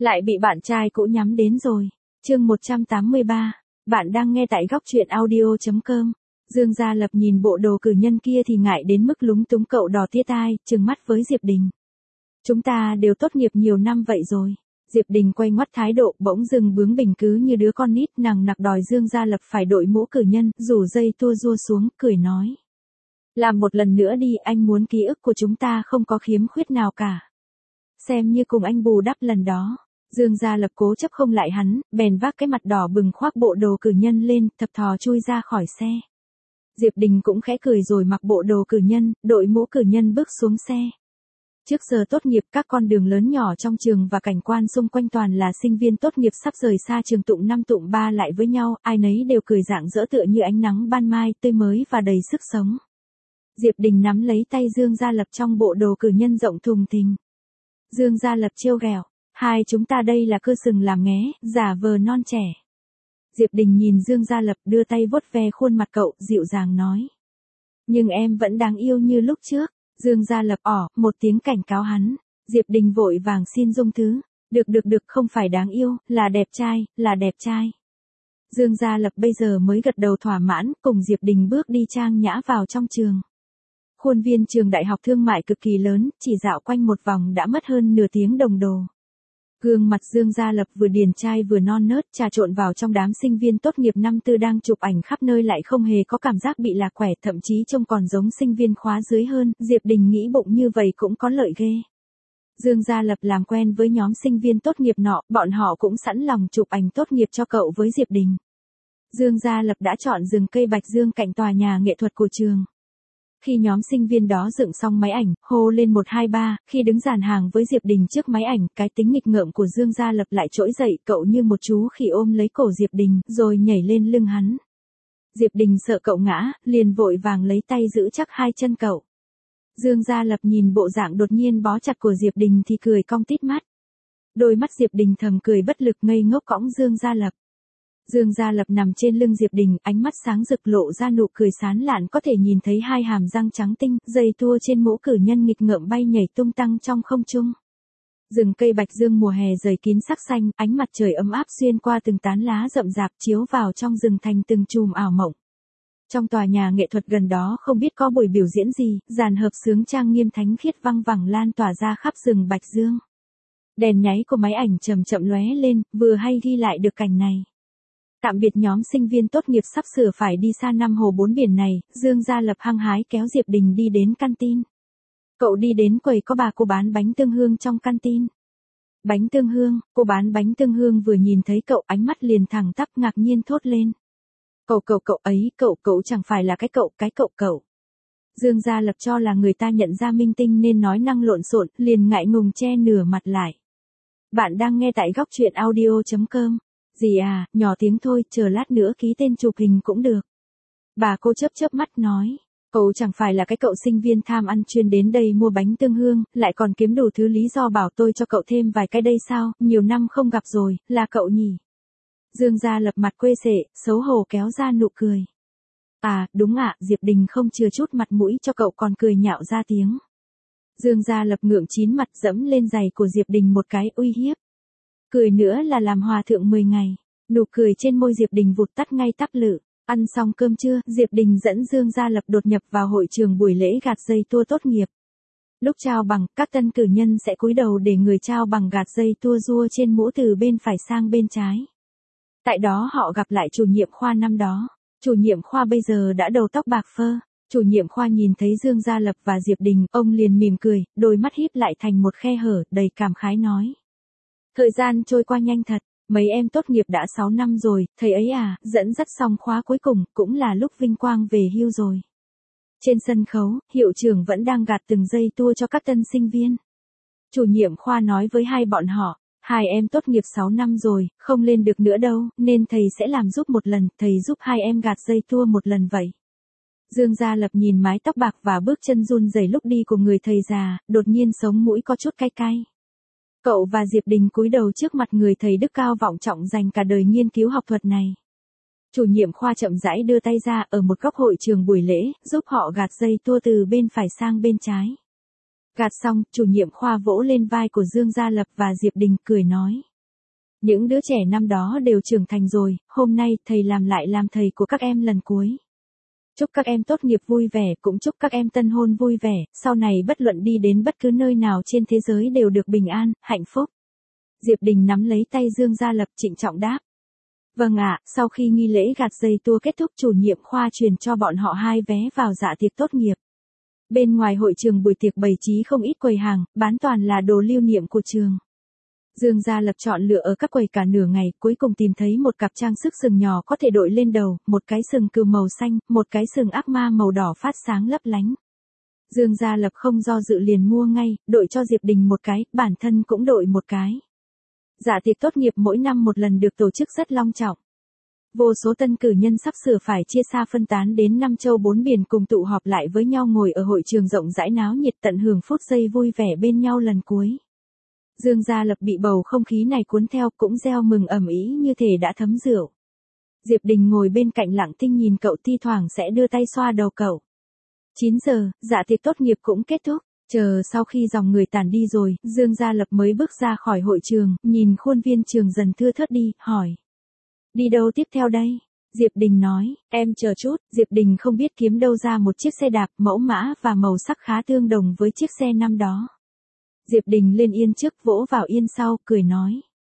Lại bị bạn trai cũ nhắm đến rồi. Chương 183. Bạn đang nghe tại góc truyện audio.com. Dương Gia Lập nhìn bộ đồ cử nhân kia thì ngại đến mức lúng túng, cậu đỏ tía tai, trừng mắt với Diệp Đình. Chúng ta đều tốt nghiệp nhiều năm vậy rồi. Diệp Đình quay ngoắt thái độ, bỗng dưng bướng bỉnh cứ như đứa con nít, nằng nặc đòi Dương Gia Lập phải đội mũ cử nhân, rủ dây tua rua xuống, cười nói. Làm một lần nữa đi, anh muốn ký ức của chúng ta không có khiếm khuyết nào cả. Xem như cùng anh bù đắp lần đó. Dương Gia Lập cố chấp không lại hắn, bèn vác cái mặt đỏ bừng khoác bộ đồ cử nhân lên, thập thò chui ra khỏi xe. Diệp Đình cũng khẽ cười rồi mặc bộ đồ cử nhân, đội mũ cử nhân bước xuống xe. Trước giờ tốt nghiệp, các con đường lớn nhỏ trong trường và cảnh quan xung quanh toàn là sinh viên tốt nghiệp sắp rời xa trường tụng 5 tụng 3 lại với nhau, ai nấy đều cười rạng rỡ tựa như ánh nắng ban mai, tươi mới và đầy sức sống. Diệp Đình nắm lấy tay Dương Gia Lập trong bộ đồ cử nhân rộng thùng thình. Dương Gia Lập trêu ghẹo, hai chúng ta đây là cơ sừng làm nghé, giả vờ non trẻ. Diệp Đình nhìn Dương Gia Lập đưa tay vuốt ve khuôn mặt cậu, dịu dàng nói. Nhưng em vẫn đáng yêu như lúc trước. Dương Gia Lập một tiếng cảnh cáo hắn. Diệp Đình vội vàng xin dung thứ. Được, không phải đáng yêu, là đẹp trai, là đẹp trai. Dương Gia Lập bây giờ mới gật đầu thỏa mãn, cùng Diệp Đình bước đi trang nhã vào trong trường. Khuôn viên trường đại học thương mại cực kỳ lớn, chỉ dạo quanh một vòng đã mất hơn nửa tiếng đồng hồ. Gương mặt Dương Gia Lập vừa điển trai vừa non nớt, trà trộn vào trong đám sinh viên tốt nghiệp năm tư đang chụp ảnh khắp nơi, lại không hề có cảm giác bị lạc quẻ, thậm chí trông còn giống sinh viên khóa dưới hơn. Diệp Đình nghĩ bụng như vậy cũng có lợi ghê. Dương Gia Lập làm quen với nhóm sinh viên tốt nghiệp nọ, bọn họ cũng sẵn lòng chụp ảnh tốt nghiệp cho cậu với Diệp Đình. Dương Gia Lập đã chọn rừng cây bạch dương cạnh tòa nhà nghệ thuật của trường. Khi nhóm sinh viên đó dựng xong máy ảnh, hô lên 1 2 3, khi đứng dàn hàng với Diệp Đình trước máy ảnh, cái tính nghịch ngợm của Dương Gia Lập lại trỗi dậy, cậu như một chú khỉ ôm lấy cổ Diệp Đình, rồi nhảy lên lưng hắn. Diệp Đình sợ cậu ngã, liền vội vàng lấy tay giữ chắc hai chân cậu. Dương Gia Lập nhìn bộ dạng đột nhiên bó chặt của Diệp Đình thì cười cong tít mắt. Đôi mắt Diệp Đình thầm cười bất lực, ngây ngốc cõng Dương Gia Lập. Dương Gia Lập nằm trên lưng Diệp Đình, ánh mắt sáng rực lộ ra nụ cười sán lạn, có thể nhìn thấy hai hàm răng trắng tinh, dây tua trên mũ cử nhân nghịch ngợm bay nhảy tung tăng trong không trung. Rừng cây bạch dương mùa hè dày kín sắc xanh, ánh mặt trời ấm áp xuyên qua từng tán lá rậm rạp chiếu vào trong rừng thành từng chùm ảo mộng. Trong tòa nhà nghệ thuật gần đó không biết có buổi biểu diễn gì, dàn hợp xướng trang nghiêm thánh khiết văng vẳng lan tỏa ra khắp rừng bạch dương. Đèn nháy của máy ảnh chậm chậm lóe lên, vừa hay ghi lại được cảnh này. Tạm biệt nhóm sinh viên tốt nghiệp sắp sửa phải đi xa năm hồ bốn biển này, Dương Gia Lập hăng hái kéo Diệp Đình đi đến canteen. Cậu đi đến quầy có bà cô bán bánh tương hương trong canteen. Bánh tương hương, cô bán bánh tương hương vừa nhìn thấy cậu ánh mắt liền thẳng tắp ngạc nhiên thốt lên. Cậu ấy, cậu chẳng phải là cái cậu. Dương Gia Lập cho là người ta nhận ra minh tinh nên nói năng lộn xộn, liền ngại ngùng che nửa mặt lại. Bạn đang nghe tại góc truyện audio.com. Gì à, nhỏ tiếng thôi, chờ lát nữa ký tên chụp hình cũng được. Bà cô chớp mắt nói, cậu chẳng phải là cái cậu sinh viên tham ăn chuyên đến đây mua bánh tương hương, lại còn kiếm đủ thứ lý do bảo tôi cho cậu thêm vài cái đây sao, nhiều năm không gặp rồi, là cậu nhỉ? Dương Gia Lập mặt quê sệ, xấu hổ kéo ra nụ cười. À, đúng ạ, Diệp Đình không chừa chút mặt mũi cho cậu còn cười nhạo ra tiếng. Dương Gia Lập ngượng chín mặt dẫm lên giày của Diệp Đình một cái uy hiếp. Cười nữa là làm hòa thượng 10 ngày. Nụ cười trên môi Diệp Đình vụt tắt ngay tắp lự. Ăn xong cơm trưa, Diệp Đình dẫn Dương Gia Lập đột nhập vào hội trường buổi lễ gạt dây tua tốt nghiệp. Lúc trao bằng, các tân cử nhân sẽ cúi đầu để người trao bằng gạt dây tua rua trên mũ từ bên phải sang bên trái. Tại đó họ gặp lại chủ nhiệm khoa năm đó. Chủ nhiệm khoa bây giờ đã đầu tóc bạc phơ. Chủ nhiệm khoa nhìn thấy Dương Gia Lập và Diệp Đình, ông liền mỉm cười, đôi mắt híp lại thành một khe hở, đầy cảm khái nói. Thời gian trôi qua nhanh thật, mấy em tốt nghiệp đã 6 năm rồi, thầy ấy à, dẫn dắt xong khóa cuối cùng, cũng là lúc vinh quang về hưu rồi. Trên sân khấu, hiệu trưởng vẫn đang gạt từng dây tua cho các tân sinh viên. Chủ nhiệm khoa nói với hai bọn họ, hai em tốt nghiệp 6 năm rồi, không lên được nữa đâu, nên thầy sẽ làm giúp một lần, thầy giúp hai em gạt dây tua một lần vậy. Dương Gia Lập nhìn mái tóc bạc và bước chân run rẩy lúc đi của người thầy già, đột nhiên sống mũi có chút cay cay. Cậu và Diệp Đình cúi đầu trước mặt người thầy đức cao vọng trọng dành cả đời nghiên cứu học thuật này. Chủ nhiệm khoa chậm rãi đưa tay ra ở một góc hội trường buổi lễ, giúp họ gạt dây tua từ bên phải sang bên trái. Gạt xong, chủ nhiệm khoa vỗ lên vai của Dương Gia Lập và Diệp Đình, cười nói. Những đứa trẻ năm đó đều trưởng thành rồi, hôm nay thầy lại làm thầy của các em lần cuối. Chúc các em tốt nghiệp vui vẻ, cũng chúc các em tân hôn vui vẻ, sau này bất luận đi đến bất cứ nơi nào trên thế giới đều được bình an, hạnh phúc. Diệp Đình nắm lấy tay Dương Gia Lập trịnh trọng đáp. Vâng ạ, sau khi nghi lễ gạt dây tua kết thúc, chủ nhiệm khoa truyền cho bọn họ 2 vé vào dạ tiệc tốt nghiệp. Bên ngoài hội trường buổi tiệc bày trí không ít quầy hàng, bán toàn là đồ lưu niệm của trường. Dương Gia Lập chọn lựa ở các quầy cả nửa ngày, cuối cùng tìm thấy một cặp trang sức sừng nhỏ có thể đội lên đầu, một cái sừng cừu màu xanh, một cái sừng ác ma màu đỏ phát sáng lấp lánh. Dương Gia Lập không do dự liền mua ngay, đội cho Diệp Đình một cái, bản thân cũng đội một cái. Dạ tiệc tốt nghiệp mỗi năm một lần được tổ chức rất long trọng. Vô số tân cử nhân sắp sửa phải chia xa phân tán đến 5 châu 4 biển cùng tụ họp lại với nhau ngồi ở hội trường rộng rãi náo nhiệt tận hưởng phút giây vui vẻ bên nhau lần cuối. Dương Gia Lập bị bầu không khí này cuốn theo cũng reo mừng ầm ĩ như thể đã thấm rượu. Diệp Đình ngồi bên cạnh lặng thinh nhìn cậu, thi thoảng sẽ đưa tay xoa đầu cậu. 9 giờ, dạ tiệc tốt nghiệp cũng kết thúc. Chờ sau khi dòng người tản đi rồi, Dương Gia Lập mới bước ra khỏi hội trường, nhìn khuôn viên trường dần thưa thớt đi, hỏi. Đi đâu tiếp theo đây? Diệp Đình nói, em chờ chút. Diệp Đình không biết kiếm đâu ra một chiếc xe đạp, mẫu mã và màu sắc khá tương đồng với chiếc xe năm đó. Diệp Đình lên yên trước, vỗ vào yên sau, cười nói.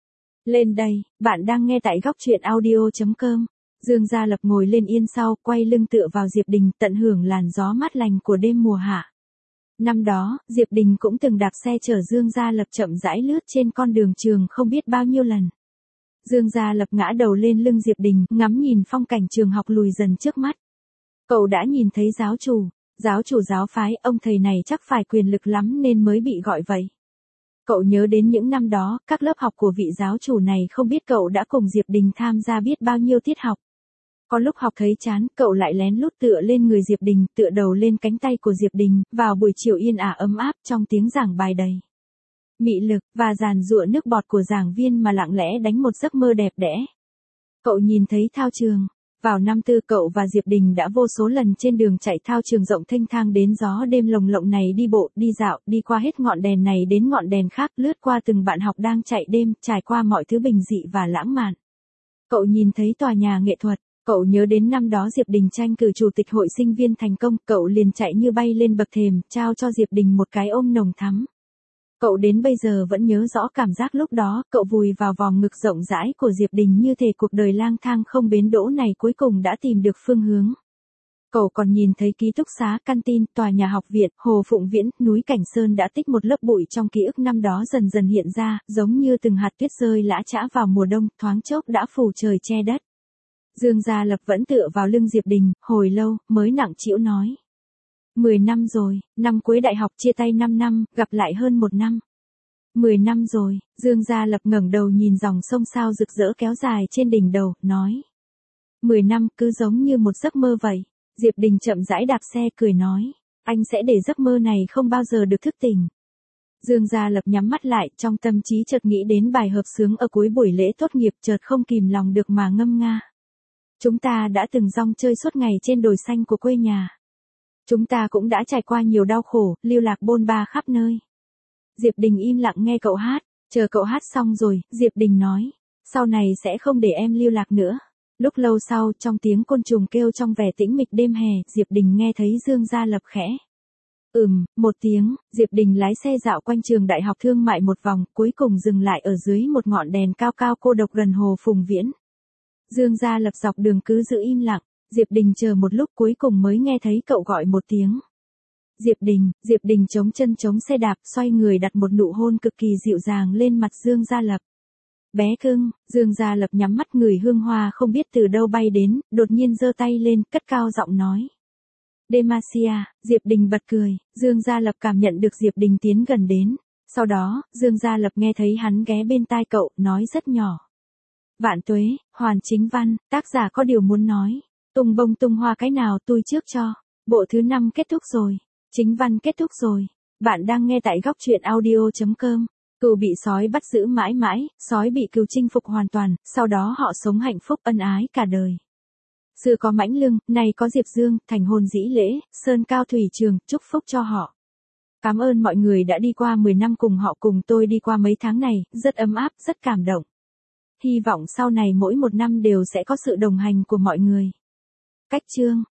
Lên đây, bạn đang nghe tại góc truyện audio.com. Dương Gia Lập ngồi lên yên sau, quay lưng tựa vào Diệp Đình, tận hưởng làn gió mát lành của đêm mùa hạ. Năm đó, Diệp Đình cũng từng đạp xe chở Dương Gia Lập chậm rãi lướt trên con đường trường không biết bao nhiêu lần. Dương Gia Lập ngã đầu lên lưng Diệp Đình, ngắm nhìn phong cảnh trường học lùi dần trước mắt. Cậu đã nhìn thấy giáo chủ giáo phái, ông thầy này chắc phải quyền lực lắm nên mới bị gọi vậy. Cậu nhớ đến những năm đó, các lớp học của vị giáo chủ này không biết cậu đã cùng Diệp Đình tham gia biết bao nhiêu tiết học. Có lúc học thấy chán, cậu lại lén lút tựa lên người Diệp Đình, tựa đầu lên cánh tay của Diệp Đình, vào buổi chiều yên ả ấm áp trong tiếng giảng bài đầy mị lực, và giàn giụa nước bọt của giảng viên mà lặng lẽ đánh một giấc mơ đẹp đẽ. Cậu nhìn thấy thao trường. Vào năm tư, cậu và Diệp Đình đã vô số lần trên đường chạy thao trường rộng thênh thang đến gió đêm lồng lộng này đi bộ, đi dạo, đi qua hết ngọn đèn này đến ngọn đèn khác, lướt qua từng bạn học đang chạy đêm, trải qua mọi thứ bình dị và lãng mạn. Cậu nhìn thấy tòa nhà nghệ thuật. Cậu nhớ đến năm đó Diệp Đình tranh cử chủ tịch hội sinh viên thành công, cậu liền chạy như bay lên bậc thềm, trao cho Diệp Đình một cái ôm nồng thắm. Cậu đến bây giờ vẫn nhớ rõ cảm giác lúc đó, cậu vùi vào vòng ngực rộng rãi của Diệp Đình như thể cuộc đời lang thang không bến đỗ này cuối cùng đã tìm được phương hướng. Cậu còn nhìn thấy ký túc xá, căn tin, tòa nhà học viện, hồ Phụng Viễn, núi Cảnh Sơn đã tích một lớp bụi trong ký ức năm đó dần dần hiện ra, giống như từng hạt tuyết rơi lã chã vào mùa đông, thoáng chốc đã phủ trời che đất. Dương Gia Lập vẫn tựa vào lưng Diệp Đình, hồi lâu, mới nặng trĩu nói. 10 năm rồi, năm cuối đại học chia tay 5 năm, gặp lại hơn 1 năm. 10 năm rồi, Dương Gia Lập ngẩng đầu nhìn dòng sông sao rực rỡ kéo dài trên đỉnh đầu, nói. 10 năm cứ giống như một giấc mơ vậy. Diệp Đình chậm rãi đạp xe cười nói. Anh sẽ để giấc mơ này không bao giờ được thức tỉnh. Dương Gia Lập nhắm mắt lại, trong tâm trí chợt nghĩ đến bài hợp xướng ở cuối buổi lễ tốt nghiệp, chợt không kìm lòng được mà ngâm nga. Chúng ta đã từng rong chơi suốt ngày trên đồi xanh của quê nhà. Chúng ta cũng đã trải qua nhiều đau khổ, lưu lạc bôn ba khắp nơi. Diệp Đình im lặng nghe cậu hát, chờ cậu hát xong rồi, Diệp Đình nói, sau này sẽ không để em lưu lạc nữa. Lúc lâu sau, trong tiếng côn trùng kêu trong vẻ tĩnh mịch đêm hè, Diệp Đình nghe thấy Dương Gia Lập khẽ. Một tiếng, Diệp Đình lái xe dạo quanh trường đại học thương mại một vòng, cuối cùng dừng lại ở dưới một ngọn đèn cao cao cô độc gần hồ Phùng Viễn. Dương Gia Lập dọc đường cứ giữ im lặng, Diệp Đình chờ một lúc cuối cùng mới nghe thấy cậu gọi một tiếng. Diệp Đình chống chân chống xe đạp, xoay người đặt một nụ hôn cực kỳ dịu dàng lên mặt Dương Gia Lập. Bé cưng, Dương Gia Lập nhắm mắt ngửi hương hoa không biết từ đâu bay đến, đột nhiên giơ tay lên, cất cao giọng nói. Demacia, Diệp Đình bật cười, Dương Gia Lập cảm nhận được Diệp Đình tiến gần đến. Sau đó, Dương Gia Lập nghe thấy hắn ghé bên tai cậu, nói rất nhỏ. Vạn tuế, Hoàn Chính Văn, tác giả có điều muốn nói. Tung bông tung hoa cái nào tôi trước cho. Bộ thứ 5 kết thúc rồi. Chính văn kết thúc rồi. Bạn đang nghe tại góc truyện audio.com. Cừu bị sói bắt giữ mãi mãi, sói bị cừu chinh phục hoàn toàn, sau đó họ sống hạnh phúc ân ái cả đời. Xưa có Mãnh Lương, nay có Diệp Dương, thành hôn dĩ lễ, sơn cao thủy trường, chúc phúc cho họ. Cảm ơn mọi người đã đi qua 10 năm cùng họ cùng tôi đi qua mấy tháng này, rất ấm áp, rất cảm động. Hy vọng sau này mỗi một năm đều sẽ có sự đồng hành của mọi người. Cách chương